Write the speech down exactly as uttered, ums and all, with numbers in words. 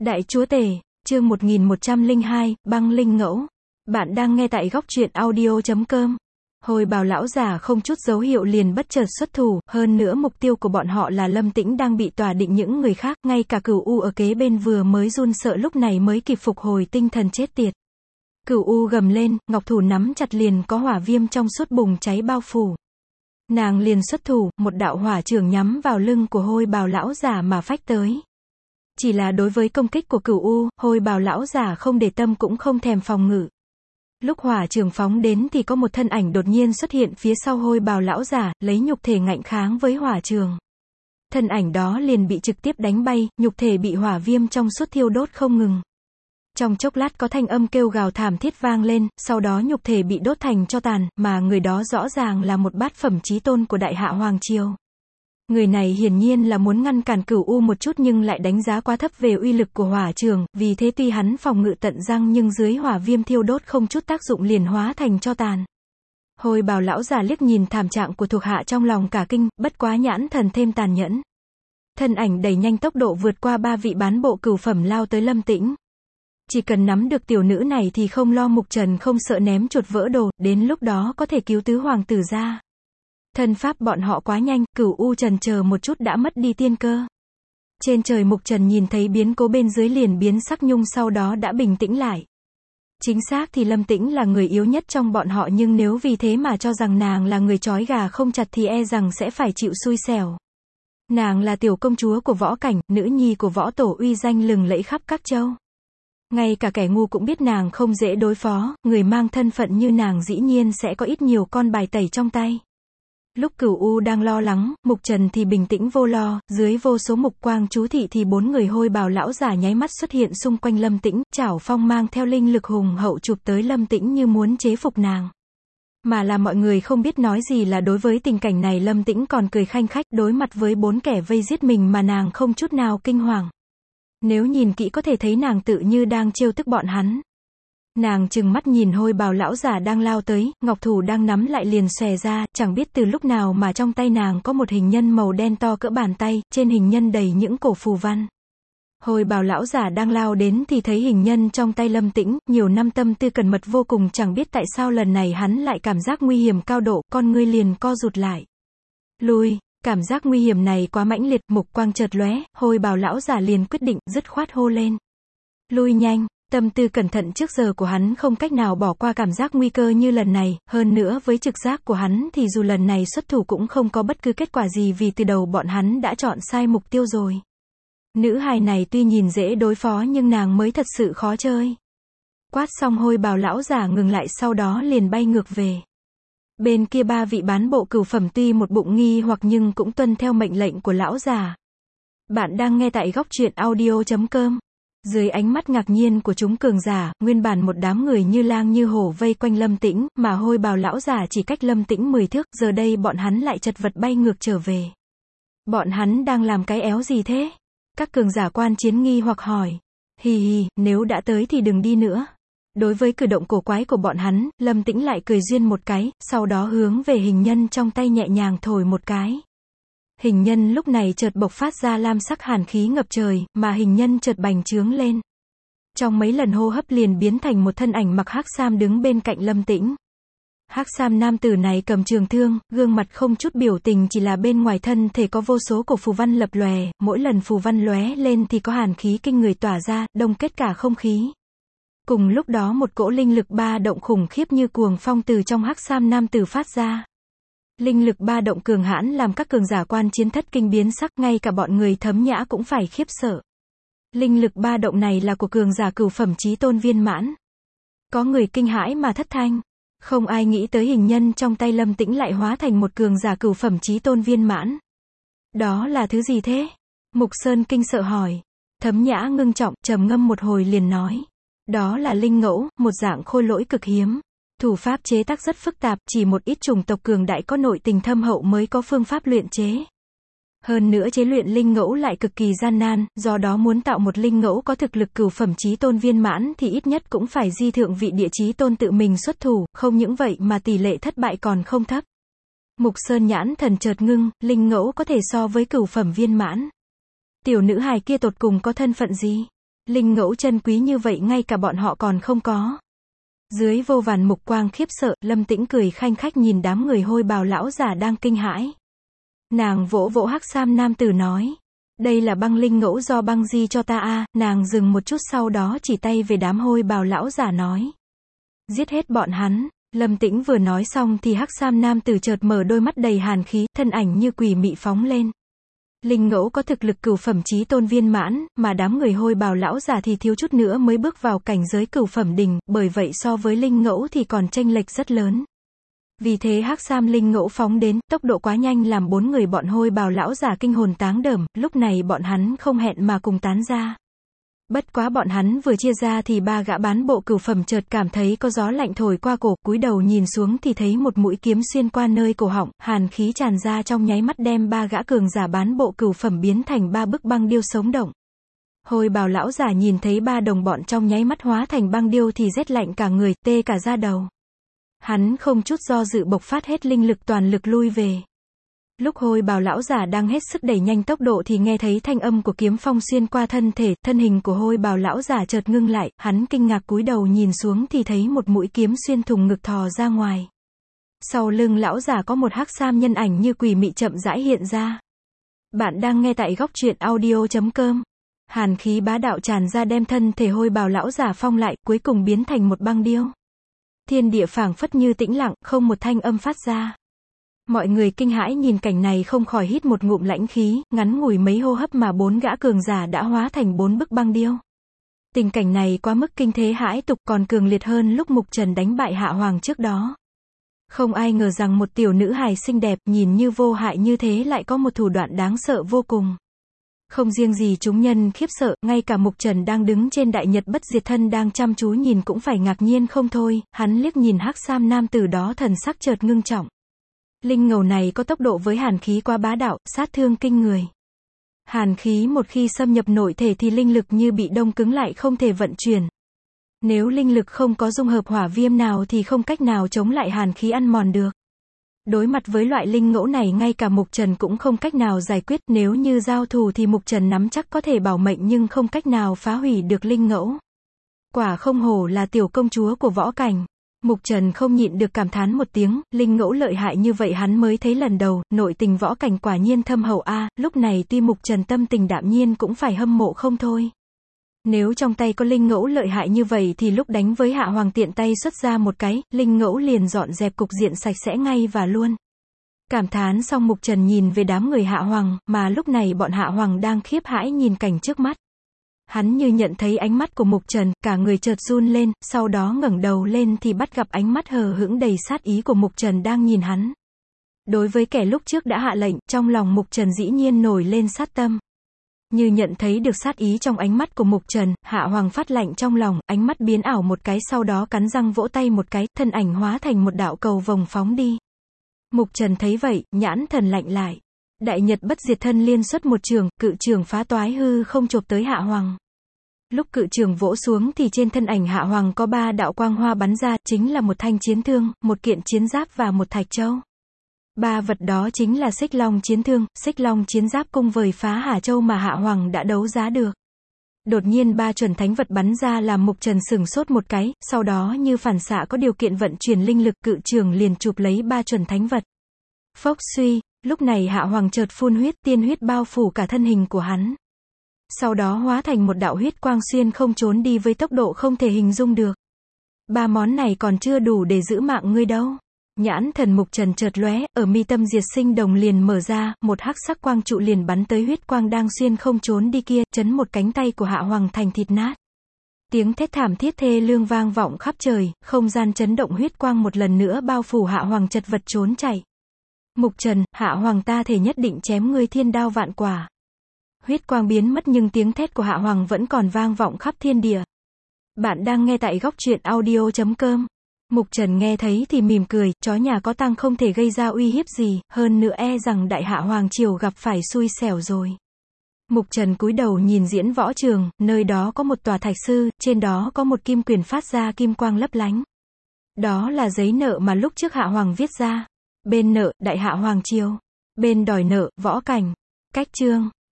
Đại Chúa Tể, chương một nghìn một trăm lẻ hai, băng linh ngẫu. Bạn đang nghe tại góc truyện audio chấm com. Hồi bào lão già không chút dấu hiệu liền bất chợt xuất thủ, hơn nữa mục tiêu của bọn họ là Lâm Tĩnh đang bị tòa định những người khác, ngay cả Cửu U ở kế bên vừa mới run sợ lúc này mới kịp phục hồi tinh thần chết tiệt. Cửu U gầm lên, ngọc thủ nắm chặt liền có hỏa viêm trong suốt bùng cháy bao phủ. Nàng liền xuất thủ, một đạo hỏa chưởng nhắm vào lưng của hôi bào lão già mà phách tới. Chỉ là đối với công kích của Cửu U, hôi bào lão già không để tâm cũng không thèm phòng ngự. Lúc hỏa chưởng phóng đến thì có một thân ảnh đột nhiên xuất hiện phía sau hôi bào lão già, lấy nhục thể ngạnh kháng với hỏa chưởng. Thân ảnh đó liền bị trực tiếp đánh bay, nhục thể bị hỏa viêm trong suốt thiêu đốt không ngừng. Trong chốc lát có thanh âm kêu gào thảm thiết vang lên, sau đó nhục thể bị đốt thành tro tàn, mà người đó rõ ràng là một bát phẩm chí tôn của Đại Hạ Hoàng Triều. Người này hiển nhiên là muốn ngăn cản Cửu U một chút nhưng lại đánh giá quá thấp về uy lực của hỏa chưởng, vì thế tuy hắn phòng ngự tận răng nhưng dưới hỏa viêm thiêu đốt không chút tác dụng liền hóa thành tro tàn. Hôi bào lão già liếc nhìn thảm trạng của thuộc hạ trong lòng cả kinh, bất quá nhãn thần thêm tàn nhẫn. Thân ảnh đẩy nhanh tốc độ vượt qua ba vị bán bộ cửu phẩm lao tới Lâm Tĩnh. Chỉ cần nắm được tiểu nữ này thì không lo Mục Trần không sợ ném chuột vỡ đồ, đến lúc đó có thể cứu tứ hoàng tử ra. Thân pháp bọn họ quá nhanh, Cửu U chần chờ một chút đã mất đi tiên cơ. Trên trời Mục Trần nhìn thấy biến cố bên dưới liền biến sắc nhung sau đó đã bình tĩnh lại. Chính xác thì Lâm Tĩnh là người yếu nhất trong bọn họ nhưng nếu vì thế mà cho rằng nàng là người trói gà không chặt thì e rằng sẽ phải chịu xui xẻo. Nàng là tiểu công chúa của võ cảnh, nữ nhi của võ tổ uy danh lừng lẫy khắp các châu. Ngay cả kẻ ngu cũng biết nàng không dễ đối phó, người mang thân phận như nàng dĩ nhiên sẽ có ít nhiều con bài tẩy trong tay. Lúc Cửu U đang lo lắng, Mục Trần thì bình tĩnh vô lo, dưới vô số mục quang chú thị thì bốn người hôi bào lão giả nháy mắt xuất hiện xung quanh Lâm Tĩnh, chảo phong mang theo linh lực hùng hậu chụp tới Lâm Tĩnh như muốn chế phục nàng. Mà là mọi người không biết nói gì là đối với tình cảnh này Lâm Tĩnh còn cười khanh khách đối mặt với bốn kẻ vây giết mình mà nàng không chút nào kinh hoàng. Nếu nhìn kỹ có thể thấy nàng tự như đang trêu tức bọn hắn. Nàng trừng mắt nhìn hôi bào lão giả đang lao tới, ngọc thủ đang nắm lại liền xòe ra, chẳng biết từ lúc nào mà trong tay nàng có một hình nhân màu đen to cỡ bàn tay, trên hình nhân đầy những cổ phù văn. Hôi bào lão giả đang lao đến thì thấy hình nhân trong tay Lâm Tĩnh, nhiều năm tâm tư cẩn mật vô cùng chẳng biết tại sao lần này hắn lại cảm giác nguy hiểm cao độ, con ngươi liền co rụt lại. Lui, cảm giác nguy hiểm này quá mãnh liệt, mục quang chợt lóe, hôi bào lão giả liền quyết định, dứt khoát hô lên. Lui nhanh. Tâm tư cẩn thận trước giờ của hắn không cách nào bỏ qua cảm giác nguy cơ như lần này, hơn nữa với trực giác của hắn thì dù lần này xuất thủ cũng không có bất cứ kết quả gì vì từ đầu bọn hắn đã chọn sai mục tiêu rồi. Nữ hài này tuy nhìn dễ đối phó nhưng nàng mới thật sự khó chơi. Quát xong hôi bào lão giả ngừng lại sau đó liền bay ngược về. Bên kia ba vị bán bộ cửu phẩm tuy một bụng nghi hoặc nhưng cũng tuân theo mệnh lệnh của lão già. Bạn đang nghe tại góc truyện audio chấm com. Dưới ánh mắt ngạc nhiên của chúng cường giả, nguyên bản một đám người như lang như hổ vây quanh Lâm Tĩnh, mà hôi bào lão giả chỉ cách Lâm Tĩnh mười thước, giờ đây bọn hắn lại chật vật bay ngược trở về. Bọn hắn đang làm cái éo gì thế? Các cường giả quan chiến nghi hoặc hỏi. Hì hì, nếu đã tới thì đừng đi nữa. Đối với cử động cổ quái của bọn hắn, Lâm Tĩnh lại cười duyên một cái, sau đó hướng về hình nhân trong tay nhẹ nhàng thổi một cái. Hình nhân lúc này chợt bộc phát ra lam sắc hàn khí ngập trời, mà hình nhân chợt bành trướng lên. Trong mấy lần hô hấp liền biến thành một thân ảnh mặc hắc sam đứng bên cạnh Lâm Tĩnh. Hắc sam nam tử này cầm trường thương, gương mặt không chút biểu tình chỉ là bên ngoài thân thể có vô số cổ phù văn lập lòe, mỗi lần phù văn lóe lên thì có hàn khí kinh người tỏa ra, đông kết cả không khí. Cùng lúc đó một cỗ linh lực ba động khủng khiếp như cuồng phong từ trong hắc sam nam tử phát ra. Linh lực ba động cường hãn làm các cường giả quan chiến thất kinh biến sắc, ngay cả bọn người Thấm Nhã cũng phải khiếp sợ. Linh lực ba động này là của cường giả cửu phẩm chí tôn viên mãn. Có người kinh hãi mà thất thanh. Không ai nghĩ tới hình nhân trong tay Lâm Tĩnh lại hóa thành một cường giả cửu phẩm chí tôn viên mãn. Đó là thứ gì thế? Mục Sơn kinh sợ hỏi. Thấm Nhã ngưng trọng, trầm ngâm một hồi liền nói. Đó là linh ngẫu, một dạng khôi lỗi cực hiếm. Thủ pháp chế tác rất phức tạp, chỉ một ít chủng tộc cường đại có nội tình thâm hậu mới có phương pháp luyện chế. Hơn nữa chế luyện linh ngẫu lại cực kỳ gian nan, do đó muốn tạo một linh ngẫu có thực lực cửu phẩm chí tôn viên mãn thì ít nhất cũng phải di thượng vị địa chí tôn tự mình xuất thủ, không những vậy mà tỷ lệ thất bại còn không thấp. Mục Sơn nhãn thần chợt ngưng, linh ngẫu có thể so với cửu phẩm viên mãn. Tiểu nữ hài kia tột cùng có thân phận gì? Linh ngẫu chân quý như vậy ngay cả bọn họ còn không có. Dưới vô vàn mục quang khiếp sợ, Lâm Tĩnh cười khanh khách nhìn đám người hôi bào lão giả đang kinh hãi. Nàng vỗ vỗ hắc sam nam tử nói. Đây là băng linh ngẫu do băng di cho ta a. Nàng dừng một chút sau đó chỉ tay về đám hôi bào lão giả nói. Giết hết bọn hắn. Lâm Tĩnh vừa nói xong thì hắc sam nam tử chợt mở đôi mắt đầy hàn khí, thân ảnh như quỷ mị phóng lên. Linh ngẫu có thực lực cửu phẩm chí tôn viên mãn, mà đám người hôi bào lão giả thì thiếu chút nữa mới bước vào cảnh giới cửu phẩm đỉnh, bởi vậy so với linh ngẫu thì còn chênh lệch rất lớn. Vì thế hắc sam linh ngẫu phóng đến, tốc độ quá nhanh làm bốn người bọn hôi bào lão giả kinh hồn táng đờm, lúc này bọn hắn không hẹn mà cùng tán ra. Bất quá bọn hắn vừa chia ra thì ba gã bán bộ cửu phẩm chợt cảm thấy có gió lạnh thổi qua cổ, cúi đầu nhìn xuống thì thấy một mũi kiếm xuyên qua nơi cổ họng, hàn khí tràn ra trong nháy mắt đem ba gã cường giả bán bộ cửu phẩm biến thành ba bức băng điêu sống động. Hôi bào lão giả nhìn thấy ba đồng bọn trong nháy mắt hóa thành băng điêu thì rét lạnh cả người, tê cả da đầu. Hắn không chút do dự bộc phát hết linh lực toàn lực lui về. Lúc hôi bào lão giả đang hết sức đẩy nhanh tốc độ thì nghe thấy thanh âm của kiếm phong xuyên qua thân thể, thân hình của hôi bào lão giả chợt ngưng lại, hắn kinh ngạc cúi đầu nhìn xuống thì thấy một mũi kiếm xuyên thủng ngực thò ra ngoài. Sau lưng lão giả có một hắc sam nhân ảnh như quỷ mị chậm rãi hiện ra. Bạn đang nghe tại góc truyện audio chấm com. Hàn khí bá đạo tràn ra đem thân thể hôi bào lão giả phong lại, cuối cùng biến thành một băng điêu. Thiên địa phảng phất như tĩnh lặng, không một thanh âm phát ra. Mọi người kinh hãi nhìn cảnh này không khỏi hít một ngụm lãnh khí, ngắn ngủi mấy hô hấp mà bốn gã cường giả đã hóa thành bốn bức băng điêu. Tình cảnh này quá mức kinh thế hãi tục, còn cường liệt hơn lúc Mục Trần đánh bại Hạ Hoàng trước đó. Không ai ngờ rằng một tiểu nữ hài xinh đẹp, nhìn như vô hại như thế lại có một thủ đoạn đáng sợ vô cùng. Không riêng gì chúng nhân khiếp sợ, ngay cả Mục Trần đang đứng trên đại nhật bất diệt thân đang chăm chú nhìn cũng phải ngạc nhiên không thôi, hắn liếc nhìn hắc sam nam tử đó thần sắc chợt ngưng trọng. Linh ngầu này có tốc độ với hàn khí quá bá đạo, sát thương kinh người. Hàn khí một khi xâm nhập nội thể thì linh lực như bị đông cứng lại không thể vận chuyển. Nếu linh lực không có dung hợp hỏa viêm nào thì không cách nào chống lại hàn khí ăn mòn được. Đối mặt với loại linh ngẫu này ngay cả Mục Trần cũng không cách nào giải quyết, nếu như giao thủ thì Mục Trần nắm chắc có thể bảo mệnh nhưng không cách nào phá hủy được linh ngẫu. Quả không hổ là tiểu công chúa của võ cảnh. Mục Trần không nhịn được cảm thán một tiếng, linh ngẫu lợi hại như vậy hắn mới thấy lần đầu, nội tình võ cảnh quả nhiên thâm hậu a. Lúc này tuy Mục Trần tâm tình đạm nhiên cũng phải hâm mộ không thôi. Nếu trong tay có linh ngẫu lợi hại như vậy thì lúc đánh với Hạ Hoàng tiện tay xuất ra một cái, linh ngẫu liền dọn dẹp cục diện sạch sẽ ngay và luôn. Cảm thán xong Mục Trần nhìn về đám người Hạ Hoàng, mà lúc này bọn Hạ Hoàng đang khiếp hãi nhìn cảnh trước mắt. Hắn như nhận thấy ánh mắt của Mục Trần, cả người chợt run lên, sau đó ngẩng đầu lên thì bắt gặp ánh mắt hờ hững đầy sát ý của Mục Trần đang nhìn hắn. Đối với kẻ lúc trước đã hạ lệnh, trong lòng Mục Trần dĩ nhiên nổi lên sát tâm. Như nhận thấy được sát ý trong ánh mắt của Mục Trần, Hạ Hoàng phát lạnh trong lòng, ánh mắt biến ảo một cái sau đó cắn răng vỗ tay một cái, thân ảnh hóa thành một đạo cầu vồng phóng đi. Mục Trần thấy vậy, nhãn thần lạnh lại. Đại nhật bất diệt thân liên xuất một trường, cự trường phá toái hư không chộp tới Hạ Hoàng. Lúc cự trường vỗ xuống thì trên thân ảnh Hạ Hoàng có ba đạo quang hoa bắn ra, chính là một thanh chiến thương, một kiện chiến giáp và một thạch châu. Ba vật đó chính là Xích Long chiến thương, Xích Long chiến giáp cung vời phá Hà Châu mà Hạ Hoàng đã đấu giá được. Đột nhiên ba chuẩn thánh vật bắn ra làm Mục Trần sửng sốt một cái, sau đó như phản xạ có điều kiện vận chuyển linh lực, cự trường liền chụp lấy ba chuẩn thánh vật. Phốc suy, lúc này Hạ Hoàng chợt phun huyết, tiên huyết bao phủ cả thân hình của hắn. Sau đó hóa thành một đạo huyết quang xuyên không trốn đi với tốc độ không thể hình dung được. Ba món này còn chưa đủ để giữ mạng ngươi đâu. Nhãn thần Mục Trần chợt lóe, ở mi tâm diệt sinh đồng liền mở ra, một hắc sắc quang trụ liền bắn tới huyết quang đang xuyên không trốn đi kia, chấn một cánh tay của Hạ Hoàng thành thịt nát. Tiếng thét thảm thiết thê lương vang vọng khắp trời, không gian chấn động, huyết quang một lần nữa bao phủ Hạ Hoàng chật vật trốn chạy. Mục Trần, Hạ Hoàng ta thể nhất định chém ngươi thiên đao vạn quả. Huyết quang biến mất nhưng tiếng thét của Hạ Hoàng vẫn còn vang vọng khắp thiên địa. Bạn đang nghe tại góc truyện audio chấm com. Mục Trần nghe thấy thì mỉm cười, chó nhà có tang không thể gây ra uy hiếp gì, hơn nữa e rằng đại Hạ Hoàng triều gặp phải xui xẻo rồi. Mục Trần cúi đầu nhìn diễn võ trường, nơi đó có một tòa thạch sư, trên đó có một kim quyền phát ra kim quang lấp lánh. Đó là giấy nợ mà lúc trước Hạ Hoàng viết ra. Bên nợ, đại Hạ Hoàng triều. Bên đòi nợ, võ cảnh. Cách chương.